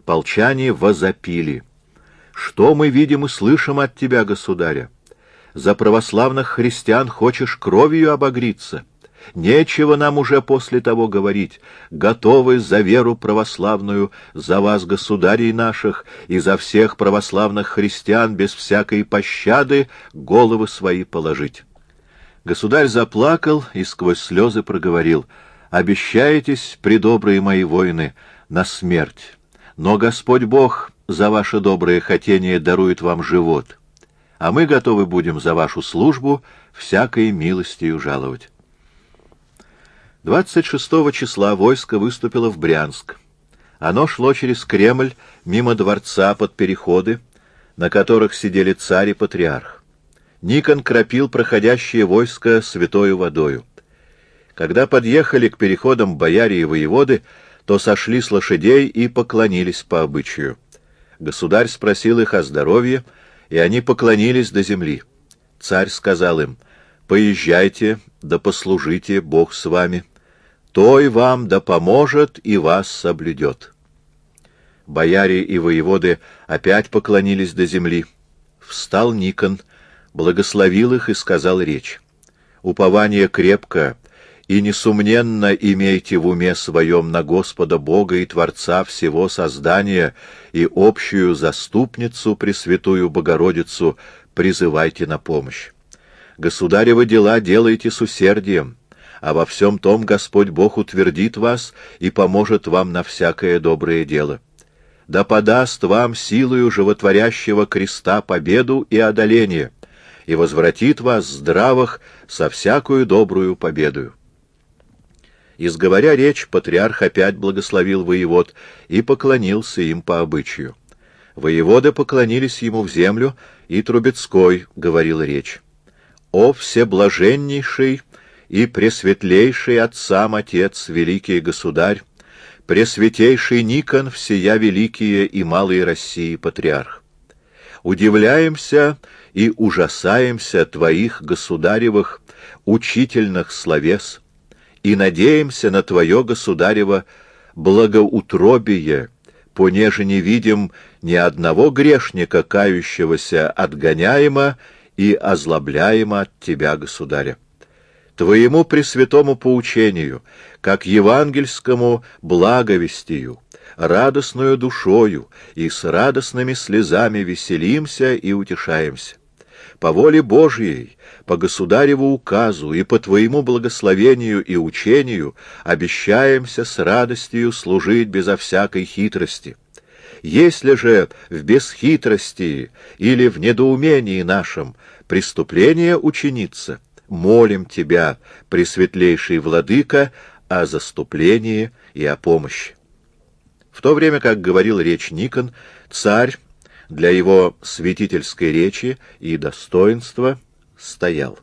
полчане возопили: «Что мы видим и слышим от тебя, государя? За православных христиан хочешь кровью обогриться? Нечего нам уже после того говорить. Готовы за веру православную, за вас, государей наших, и за всех православных христиан без всякой пощады головы свои положить». Государь заплакал и сквозь слезы проговорил: «Обещаетесь, предобрые мои воины, на смерть, но Господь Бог за ваше доброе хотение дарует вам живот, а мы готовы будем за вашу службу всякой милостью жаловать». 26 числа войско выступило в Брянск. Оно шло через Кремль, мимо дворца, под переходы, на которых сидели царь и патриарх. Никон кропил проходящее войско святою водою. Когда подъехали к переходам бояре и воеводы, то сошли с лошадей и поклонились по обычаю. Государь спросил их о здоровье, и они поклонились до земли. Царь сказал им: «Поезжайте, да послужите, Бог с вами. Той вам да поможет и вас соблюдет». Бояре и воеводы опять поклонились до земли. Встал Никон, благословил их и сказал речь: «Упование крепко, и несомненно имейте в уме своем на Господа Бога и Творца всего создания, и общую заступницу Пресвятую Богородицу призывайте на помощь. Государевы дела делайте с усердием, а во всем том Господь Бог утвердит вас и поможет вам на всякое доброе дело. Да подаст вам силою животворящего креста победу и одоление, и возвратит вас здравых со всякую добрую победою». Изговоря речь, патриарх опять благословил воевод и поклонился им по обычаю. Воеводы поклонились ему в землю, и Трубецкой говорил речь: «О всеблаженнейший и пресветлейший отцам Отец, великий государь, пресвятейший Никон, всея великие и малые России патриарх! Удивляемся и ужасаемся твоих государевых учительных словес, и надеемся на твое, государево, благоутробие, понеже не видим ни одного грешника, кающегося отгоняемо и озлобляемо от тебя, государя. Твоему пресвятому поучению, как евангельскому благовестию, радостную душою и с радостными слезами веселимся и утешаемся. По воле Божией, по государеву указу и по твоему благословению и учению обещаемся с радостью служить безо всякой хитрости. Если же в бесхитрости или в недоумении нашем преступление учинится, молим тебя, пресветлейший владыка, о заступлении и о помощи». В то время, как говорил речь Никон, царь для его святительской речи и достоинства стоял.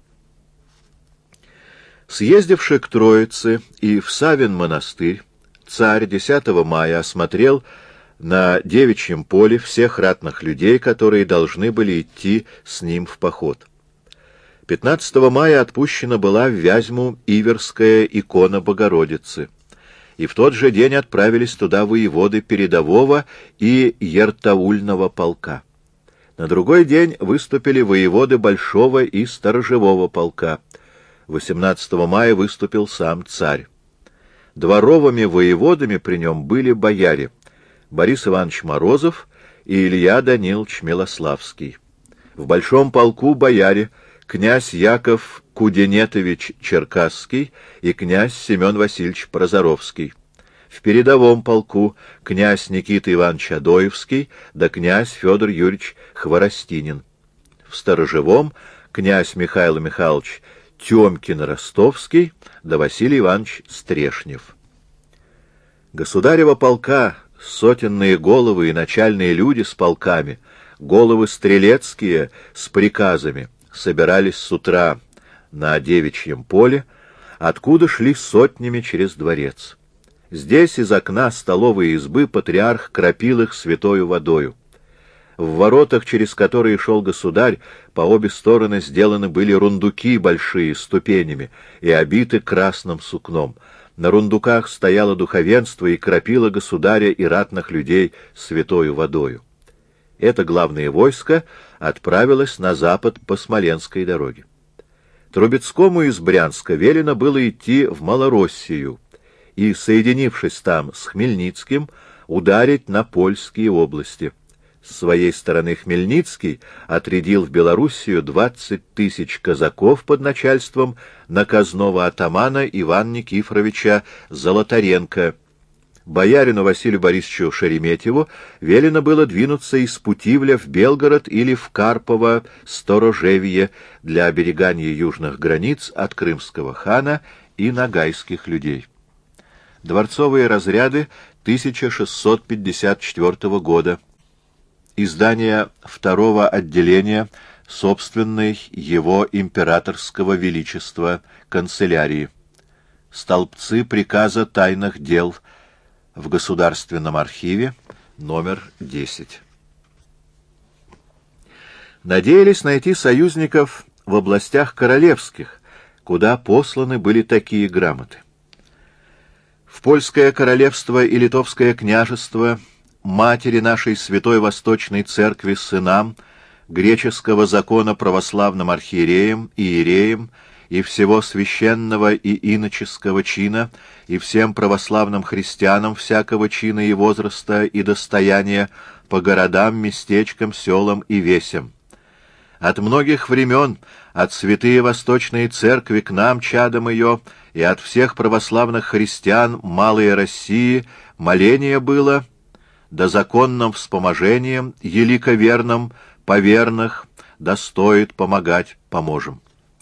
Съездивши к Троице и в Савин монастырь, царь 10 мая осмотрел на Девичьем поле всех ратных людей, которые должны были идти с ним в поход. 15 мая отпущена была в Вязьму Иверская икона Богородицы, и в тот же день отправились туда воеводы передового и ертаульного полка. На другой день выступили воеводы большого и сторожевого полка. 18 мая выступил сам царь. Дворовыми воеводами при нем были бояре Борис Иванович Морозов и Илья Данилович Милославский. В большом полку бояре князь Яков Куденетович Черкасский и князь Семен Васильевич Прозоровский. В передовом полку князь Никита Иванович Адоевский да князь Федор Юрьевич Хворостинин. В сторожевом князь Михаил Михайлович Тёмкин-Ростовский да Василий Иванович Стрешнев. Государева полка, сотенные головы и начальные люди с полками, головы стрелецкие с приказами, собирались с утра на Девичьем поле, откуда шли сотнями через дворец. Здесь из окна столовой избы патриарх кропил их святою водою. В воротах, через которые шел государь, по обе стороны сделаны были рундуки большие ступенями и обиты красным сукном. На рундуках стояло духовенство и кропило государя и ратных людей святою водою. Это главное войско отправилось на запад по Смоленской дороге. Трубецкому из Брянска велено было идти в Малороссию и, соединившись там с Хмельницким, ударить на польские области. С своей стороны Хмельницкий отрядил в Белоруссию 20 тысяч казаков под начальством наказного атамана Ивана Никифоровича Золотаренко. Боярину Василию Борисовичу Шереметьеву велено было двинуться из Путивля в Белгород или в Карпово-Сторожевье для оберегания южных границ от крымского хана и нагайских людей. Дворцовые разряды 1654 года. Издание второго отделения собственной его императорского величества канцелярии. Столбцы приказа тайных дел в Государственном архиве, номер 10. Надеялись найти союзников в областях королевских, куда посланы были такие грамоты. В Польское королевство и Литовское княжество матери нашей Святой Восточной Церкви сынам, греческого закона православным архиереям, иереям и всего священного и иноческого чина, и всем православным христианам всякого чина и возраста и достояния по городам, местечкам, селам и весям. От многих времен, от святые Восточной Церкви к нам, чадам ее, и от всех православных христиан малой России моление было, да законным вспоможением, елико верным, поверных, да стоит помогать, поможем.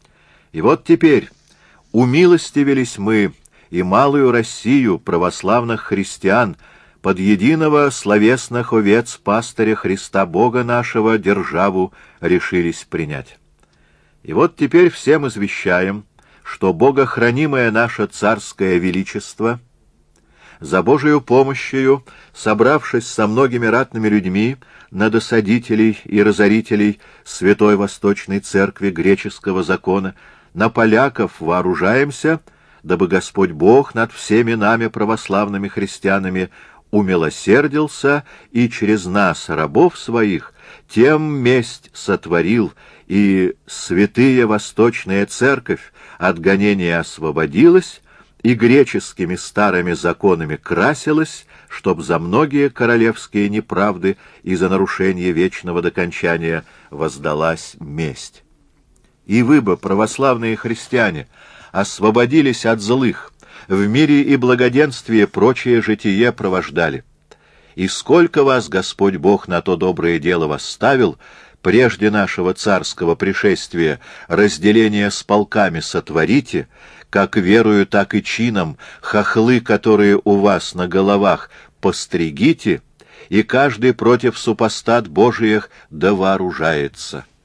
И вот теперь умилостивились мы и малую Россию православных христиан под единого словесных овец пастыря Христа Бога нашего державу решились принять. И вот теперь всем извещаем, что богохранимое наше царское величество за Божию помощью, собравшись со многими ратными людьми на досадителей и разорителей Святой Восточной Церкви греческого закона, на поляков вооружаемся, дабы Господь Бог над всеми нами, православными христианами, умилосердился и через нас, рабов своих, тем месть сотворил, и святая Восточная Церковь от гонения освободилась, и греческими старыми законами красилась, чтоб за многие королевские неправды и за нарушение вечного докончания воздалась месть. И вы бы, православные христиане, освободились от злых, в мире и благоденствии прочее житие провождали. И сколько вас Господь Бог на то доброе дело восставил, прежде нашего царского пришествия разделение с полками сотворите, как верою, так и чином, хохлы, которые у вас на головах, постригите, и каждый против супостат Божиих да вооружается.